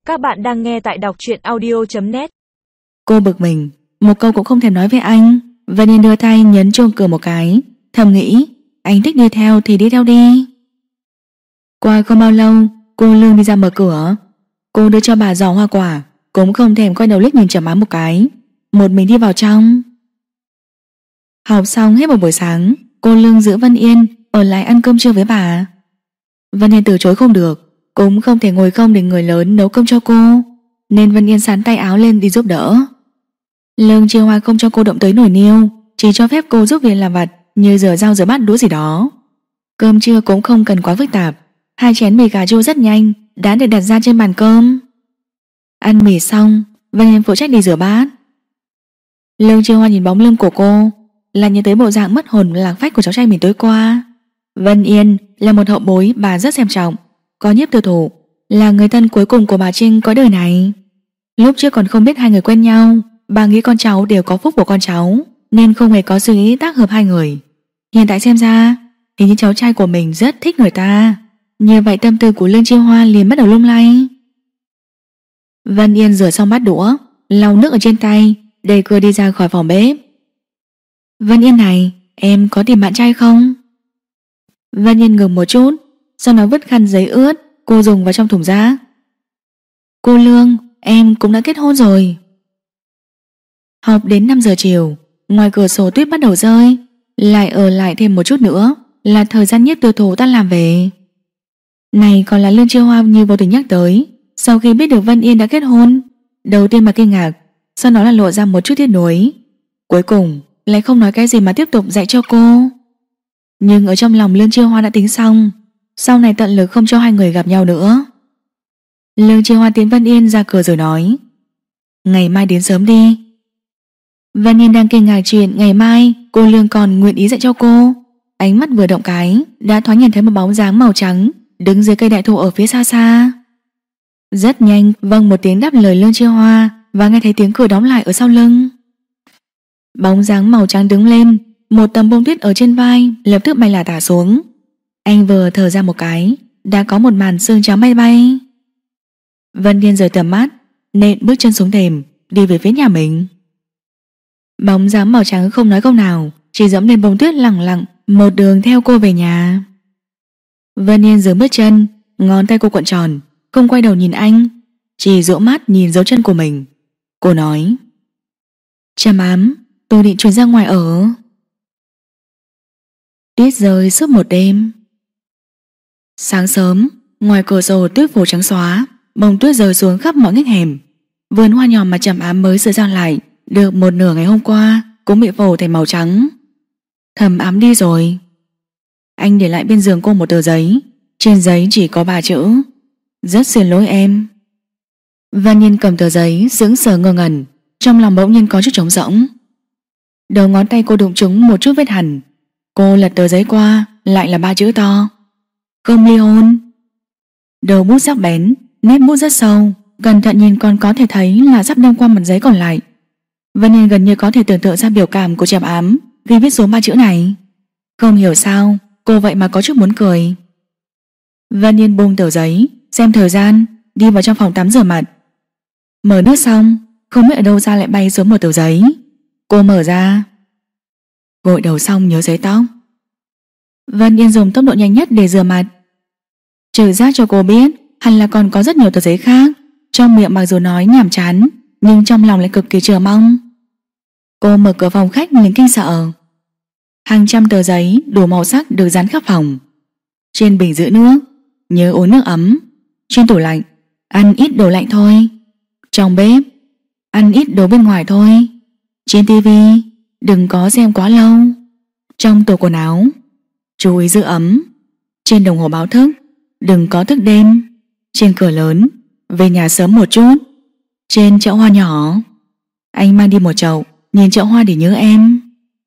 Các bạn đang nghe tại đọc truyện audio.net. Cô bực mình, một câu cũng không thèm nói với anh. Vậy nên đưa tay nhấn chuông cửa một cái, thầm nghĩ anh thích đi theo thì đi theo đi. Qua không bao lâu, cô Lương đi ra mở cửa. Cô đưa cho bà giỏ hoa quả, cũng không thèm quay đầu liếc nhìn Trầm Ám một cái, một mình đi vào trong. Học xong hết một buổi sáng, cô Lương giữ Vân Yên ở lại ăn cơm trưa với bà. Vân Yên từ chối không được, cũng không thể ngồi không để người lớn nấu cơm cho cô, nên Vân Yên sắn tay áo lên đi giúp đỡ. Lương Chiêu Hoa không cho cô động tới nồi niêu, chỉ cho phép cô giúp việc làm vặt như rửa rau rửa bát đũa gì đó. Cơm trưa cũng không cần quá phức tạp, 2 chén mì cà chua rất nhanh đã được đặt ra trên bàn cơm. Ăn mì xong, Vân Yên phụ trách đi rửa bát. Lương Chiêu Hoa nhìn bóng lưng của cô, là nhớ tới bộ dạng mất hồn lạc phách của cháu trai mình tối qua. Vân Yên là một hậu bối bà rất xem trọng, có Nhiếp Tiêu Thụ, là người thân cuối cùng của bà Trinh có đời này. Lúc trước còn không biết hai người quen nhau, bà nghĩ con cháu đều có phúc của con cháu, nên không hề có suy nghĩ tác hợp hai người. Hiện tại xem ra, hình như cháu trai của mình rất thích người ta. Như vậy tâm tư của Lương Chiêu Hoa liền bắt đầu lung lay. Vân Yên rửa xong bát đũa, lau nước ở trên tay, đẩy cửa đi ra khỏi phòng bếp. Vân Yên này, em có tìm bạn trai không? Vân Yên ngừng một chút, sau đó vứt khăn giấy ướt cô dùng vào trong thùng rác. Cô Lương, em cũng đã kết hôn rồi. Học đến 5 giờ chiều, ngoài cửa sổ tuyết bắt đầu rơi, lại ở lại thêm một chút nữa là thời gian Nhiếp Tiêu Thụ tan làm về. Này còn là Lương Chiêu Hoa như vô tình nhắc tới. Sau khi biết được Vân Yên đã kết hôn, đầu tiên mà kinh ngạc, sau đó là lộ ra một chút tiếc nuối, cuối cùng lại không nói cái gì mà tiếp tục dạy cho cô. Nhưng ở trong lòng Lương Chiêu Hoa đã tính xong, sau này tận lực không cho hai người gặp nhau nữa. Lương Chiêu Hoa tiến Vân Yên ra cửa rồi nói, ngày mai đến sớm đi. Vân Yên đang kinh ngạc chuyện ngày mai cô Lương còn nguyện ý dạy cho cô, ánh mắt vừa động cái đã thoáng nhìn thấy một bóng dáng màu trắng đứng dưới cây đại thụ ở phía xa xa. Rất nhanh vâng một tiếng đáp lời Lương Chiêu Hoa, và nghe thấy tiếng cửa đóng lại ở sau lưng. Bóng dáng màu trắng đứng lên, một tấm bông tuyết ở trên vai lập tức bay là tả xuống. Anh vừa thở ra một cái, đã có một màn sương trắng bay bay. Vân Yên rời tầm mắt, nện bước chân xuống thềm, đi về phía nhà mình. Bóng dáng màu trắng không nói câu nào, chỉ dẫm lên bông tuyết lẳng lặng một đường theo cô về nhà. Vân Yên dừng bước chân, ngón tay cô cuộn tròn, không quay đầu nhìn anh, chỉ dỗ mắt nhìn dấu chân của mình. Cô nói, Trầm Ám, tôi định chuyển ra ngoài ở. Tuyết rơi suốt một đêm. Sáng sớm, ngoài cửa sổ tuyết phủ trắng xóa, bông tuyết rơi xuống khắp mọi ngách hẻm. Vườn hoa nhỏ mà Trầm Ám mới sửa sang lại được một nửa ngày hôm qua cũng bị phủ thành màu trắng. Thầm Ám đi rồi. Anh để lại bên giường cô một tờ giấy, trên giấy chỉ có 3 chữ, rất xin lỗi em. Vân Yên cầm tờ giấy sững sờ ngơ ngẩn, trong lòng bỗng nhiên có chút trống rỗng. Đầu ngón tay cô đụng trúng một chút vết hằn. Cô lật tờ giấy qua, lại là 3 chữ to, không ly hôn. Đầu bút sắc bén, nét bút rất sâu, cẩn thận nhìn còn có thể thấy là sắp đâm qua mặt giấy còn lại. Vân Yên gần như có thể tưởng tượng ra biểu cảm của Trầm Ám khi viết xuống 3 chữ này. Không hiểu sao cô vậy mà có chút muốn cười. Vân Yên buông tờ giấy, xem thời gian, đi vào trong phòng tắm rửa mặt. Mở nước xong, không biết ở đâu ra lại bay xuống một tờ giấy. Cô mở ra, gội đầu xong nhớ giấy tóc. Vân Yên dùng tốc độ nhanh nhất để rửa mặt. Trừ giác cho cô biết hẳn là còn có rất nhiều tờ giấy khác. Trong miệng mặc dù nói nhàm chán, nhưng trong lòng lại cực kỳ chờ mong. Cô mở cửa phòng khách liền kinh sợ. Hàng trăm tờ giấy đủ màu sắc được dán khắp phòng. Trên bình giữ nước, nhớ uống nước ấm. Trên tủ lạnh, ăn ít đồ lạnh thôi. Trong bếp, ăn ít đồ bên ngoài thôi. Trên tivi, đừng có xem quá lâu. Trong tủ quần áo, chú ý giữ ấm. Trên đồng hồ báo thức, đừng có thức đêm. Trên cửa lớn, về nhà sớm một chút. Trên chậu hoa nhỏ, anh mang đi một chậu, nhìn chậu hoa để nhớ em.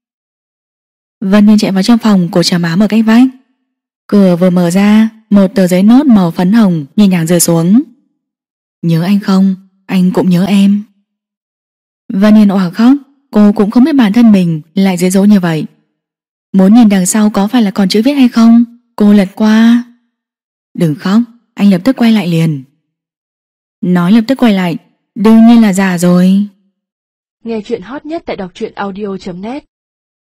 Vân Yên chạy vào trong phòng của Trầm Ám ở cách vách. Cửa vừa mở ra, một tờ giấy nốt màu phấn hồng nhẹ nhàng rơi xuống. Nhớ anh không, anh cũng nhớ em. Vân Yên òa khóc. Cô cũng không biết bản thân mình lại dễ dỗ như vậy. Muốn nhìn đằng sau có phải là còn chữ viết hay không, cô lật qua. Đừng khóc, anh lập tức quay lại liền. Nó lập tức quay lại. Đương nhiên là giả rồi. Nghe chuyện hot nhất tại đọc truyện audio.net